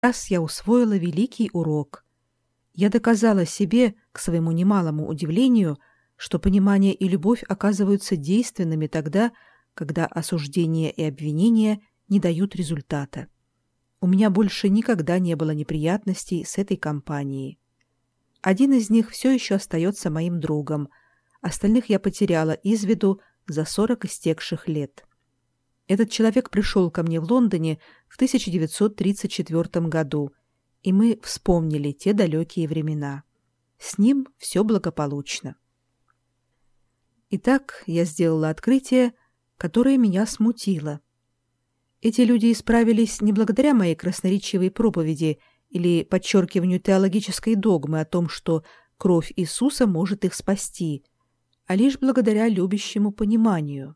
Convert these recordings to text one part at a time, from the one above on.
раз я усвоила великий урок. Я доказала себе, к своему немалому удивлению, что понимание и любовь оказываются действенными тогда, когда осуждение и обвинение не дают результата. У меня больше никогда не было неприятностей с этой компанией. Один из них все еще остается моим другом, остальных я потеряла из виду за 40 истекших лет. Этот человек пришел ко мне в Лондоне в 1934 году, и мы вспомнили те далекие времена. С ним все благополучно. Итак, я сделала открытие, которое меня смутило. Эти люди исправились не благодаря моей красноречивой проповеди или подчеркиванию теологической догмы о том, что кровь Иисуса может их спасти, а лишь благодаря любящему пониманию.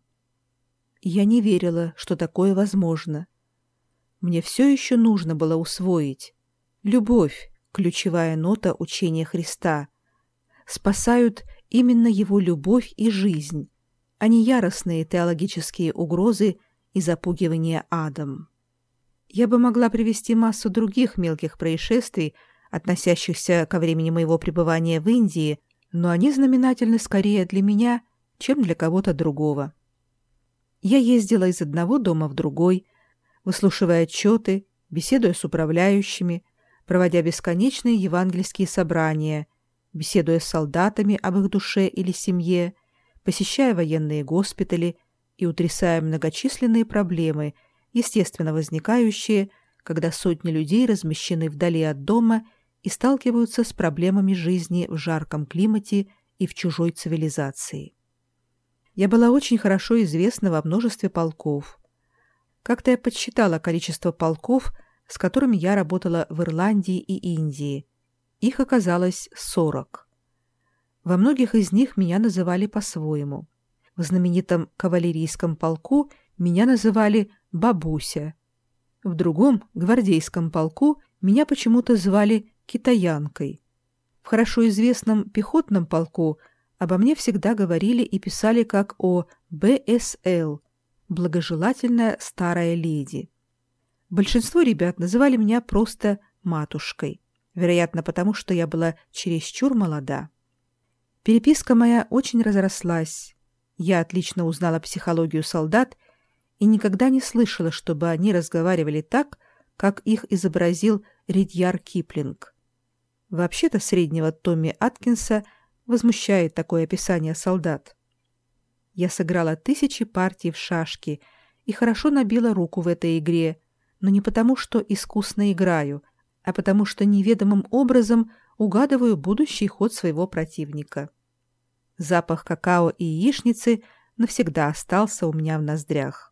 Я не верила, что такое возможно. Мне все еще нужно было усвоить. Любовь – ключевая нота учения Христа. Спасают именно его любовь и жизнь, а не яростные теологические угрозы и запугивание адом. Я бы могла привести массу других мелких происшествий, относящихся ко времени моего пребывания в Индии, но они знаменательны скорее для меня, чем для кого-то другого. Я ездила из одного дома в другой, выслушивая отчеты, беседуя с управляющими, проводя бесконечные евангельские собрания, беседуя с солдатами об их душе или семье, посещая военные госпитали и утрясая многочисленные проблемы, естественно возникающие, когда сотни людей размещены вдали от дома и сталкиваются с проблемами жизни в жарком климате и в чужой цивилизации. Я была очень хорошо известна во множестве полков. Как-то я подсчитала количество полков, с которыми я работала в Ирландии и Индии. Их оказалось 40. Во многих из них меня называли по-своему. В знаменитом кавалерийском полку меня называли «бабуся». В другом, гвардейском полку, меня почему-то звали «китаянкой». В хорошо известном пехотном полку обо мне всегда говорили и писали как о БСЛ – благожелательная старая леди. Большинство ребят называли меня просто «матушкой», вероятно, потому что я была чересчур молода. Переписка моя очень разрослась. Я отлично узнала психологию солдат и никогда не слышала, чтобы они разговаривали так, как их изобразил Ридьярд Киплинг. Вообще-то среднего Томми Аткинса возмущает такое описание солдат. Я сыграла 1000 партий в шашки и хорошо набила руку в этой игре, но не потому, что искусно играю, а потому что неведомым образом угадываю будущий ход своего противника. Запах какао и яичницы навсегда остался у меня в ноздрях.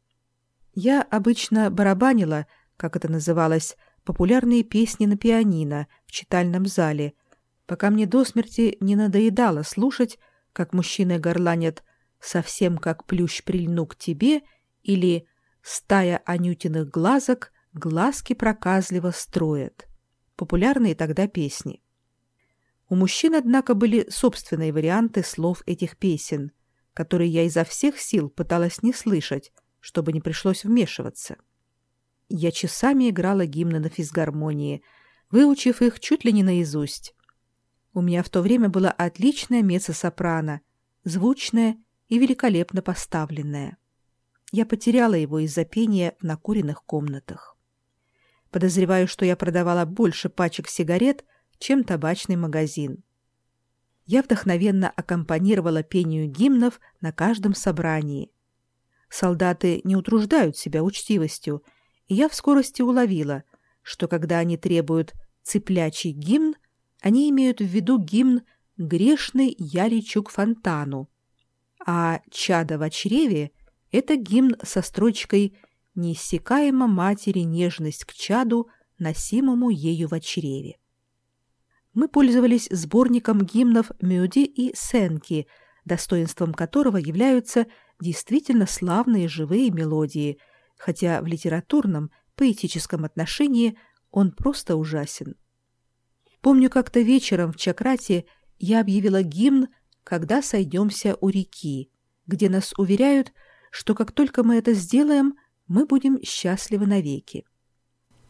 Я обычно барабанила, как это называлось, популярные песни на пианино в читальном зале, пока мне до смерти не надоедало слушать, как мужчины горланят «совсем как плющ прильну к тебе» или «стая анютиных глазок глазки проказливо строят». Популярные тогда песни. У мужчин, однако, были собственные варианты слов этих песен, которые я изо всех сил пыталась не слышать, чтобы не пришлось вмешиваться. Я часами играла гимны на физгармонии, выучив их чуть ли не наизусть. У меня в то время было отличное меццо-сопрано, звучное и великолепно поставленное. Я потеряла его из-за пения в накуренных комнатах. Подозреваю, что я продавала больше пачек сигарет, чем табачный магазин. Я вдохновенно аккомпанировала пению гимнов на каждом собрании. Солдаты не утруждают себя учтивостью, и я в скорости уловила, что когда они требуют «цыплячий гимн», они имеют в виду гимн «Грешный я лечу к фонтану», а «Чадо в чреве» — это гимн со строчкой «Неиссякаема матери нежность к чаду, носимому ею во чреве». Мы пользовались сборником гимнов Мюди и Сенки, достоинством которого являются действительно славные живые мелодии, хотя в литературном, поэтическом отношении он просто ужасен. Помню, как-то вечером в Чакрате я объявила гимн «Когда сойдемся у реки», где нас уверяют, что как только мы это сделаем, мы будем счастливы навеки.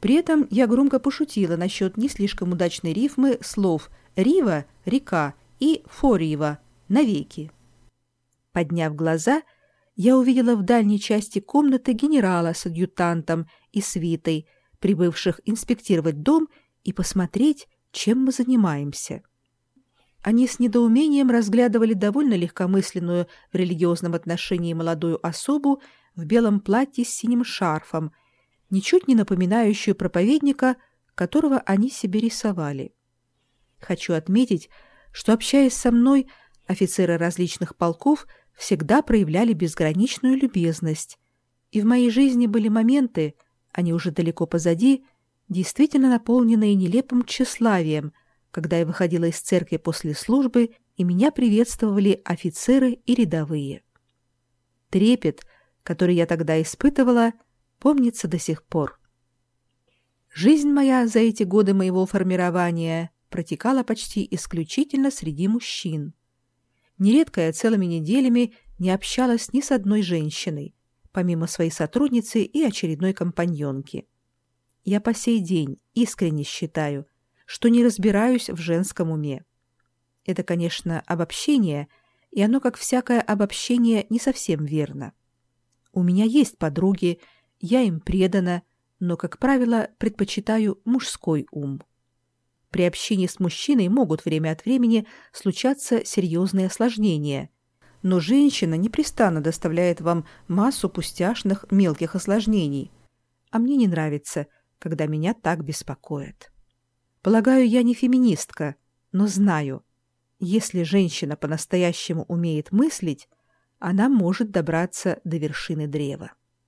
При этом я громко пошутила насчет не слишком удачной рифмы слов «рива» — река и «форива» — навеки. Подняв глаза, я увидела в дальней части комнаты генерала с адъютантом и свитой, прибывших инспектировать дом и посмотреть, чем мы занимаемся. Они с недоумением разглядывали довольно легкомысленную в религиозном отношении молодую особу в белом платье с синим шарфом, ничуть не напоминающую проповедника, которого они себе рисовали. Хочу отметить, что, общаясь со мной, офицеры различных полков всегда проявляли безграничную любезность, и в моей жизни были моменты, они уже далеко позади, действительно наполненные нелепым тщеславием, когда я выходила из церкви после службы, и меня приветствовали офицеры и рядовые. Трепет, который я тогда испытывала, помнится до сих пор. Жизнь моя за эти годы моего формирования протекала почти исключительно среди мужчин. Нередко я целыми неделями не общалась ни с одной женщиной, помимо своей сотрудницы и очередной компаньонки. Я по сей день искренне считаю, что не разбираюсь в женском уме. Это, конечно, обобщение, и оно, как всякое обобщение, не совсем верно. У меня есть подруги, я им предана, но, как правило, предпочитаю мужской ум. При общении с мужчиной могут время от времени случаться серьезные осложнения, но женщина непрестанно доставляет вам массу пустяшных мелких осложнений, а мне не нравится, когда меня так беспокоят. Полагаю, я не феминистка, но знаю, если женщина по-настоящему умеет мыслить, она может добраться до вершины древа.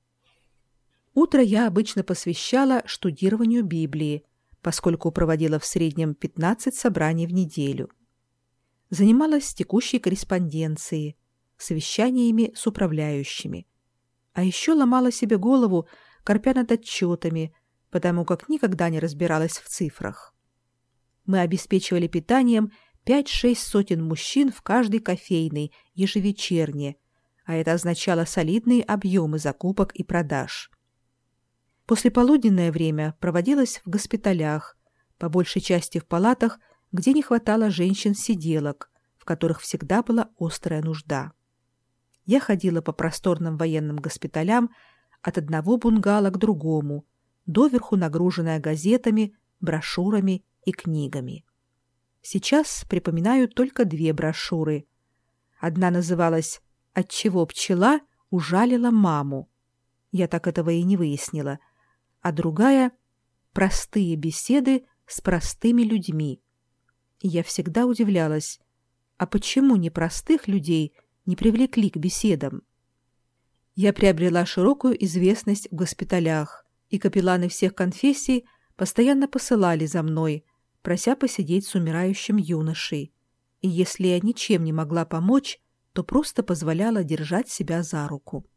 Утро я обычно посвящала штудированию Библии, поскольку проводила в среднем 15 собраний в неделю. Занималась текущей корреспонденцией, совещаниями с управляющими. А еще ломала себе голову, корпя над отчетами, потому как никогда не разбиралась в цифрах. Мы обеспечивали питанием 5-6 сотен мужчин в каждой кофейной ежевечерне, а это означало солидные объемы закупок и продаж. Послеполуденное время проводилось в госпиталях, по большей части в палатах, где не хватало женщин-сиделок, в которых всегда была острая нужда. Я ходила по просторным военным госпиталям от одного бунгало к другому, доверху нагруженная газетами, брошюрами и книгами. Сейчас припоминаю только 2 брошюры. Одна называлась «Отчего пчела ужалила маму». Я так этого и не выяснила. А другая «Простые беседы с простыми людьми». И я всегда удивлялась, а почему непростых людей не привлекли к беседам? Я приобрела широкую известность в госпиталях, и капелланы всех конфессий постоянно посылали за мной, прося посидеть с умирающим юношей, и если я ничем не могла помочь, то просто позволяла держать себя за руку.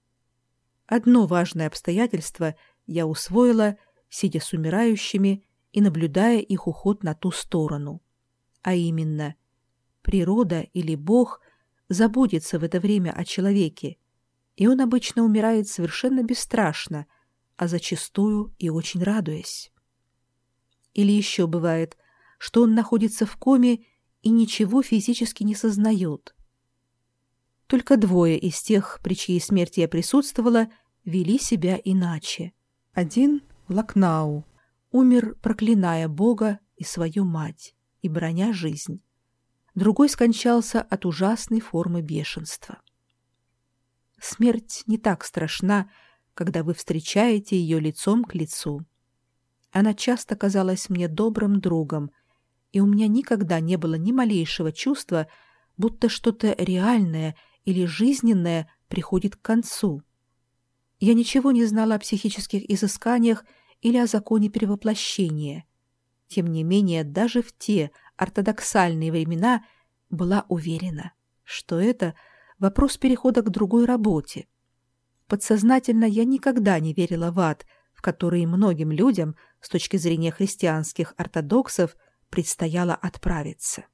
Одно важное обстоятельство я усвоила, сидя с умирающими и наблюдая их уход на ту сторону. А именно, природа или Бог заботится в это время о человеке, и он обычно умирает совершенно бесстрашно, а зачастую и очень радуясь. Или еще бывает, что он находится в коме и ничего физически не сознает. Только 2 из тех, при чьей смерти я присутствовала, вели себя иначе. Один, Лакнау, умер, проклиная Бога и свою мать, и браня жизнь. Другой скончался от ужасной формы бешенства. Смерть не так страшна, когда вы встречаете ее лицом к лицу. Она часто казалась мне добрым другом, и у меня никогда не было ни малейшего чувства, будто что-то реальное или жизненное приходит к концу. Я ничего не знала о психических изысканиях или о законе перевоплощения. Тем не менее, даже в те ортодоксальные времена была уверена, что это вопрос перехода к другой работе. Подсознательно я никогда не верила в ад, в который многим людям, с точки зрения христианских ортодоксов, предстояло отправиться.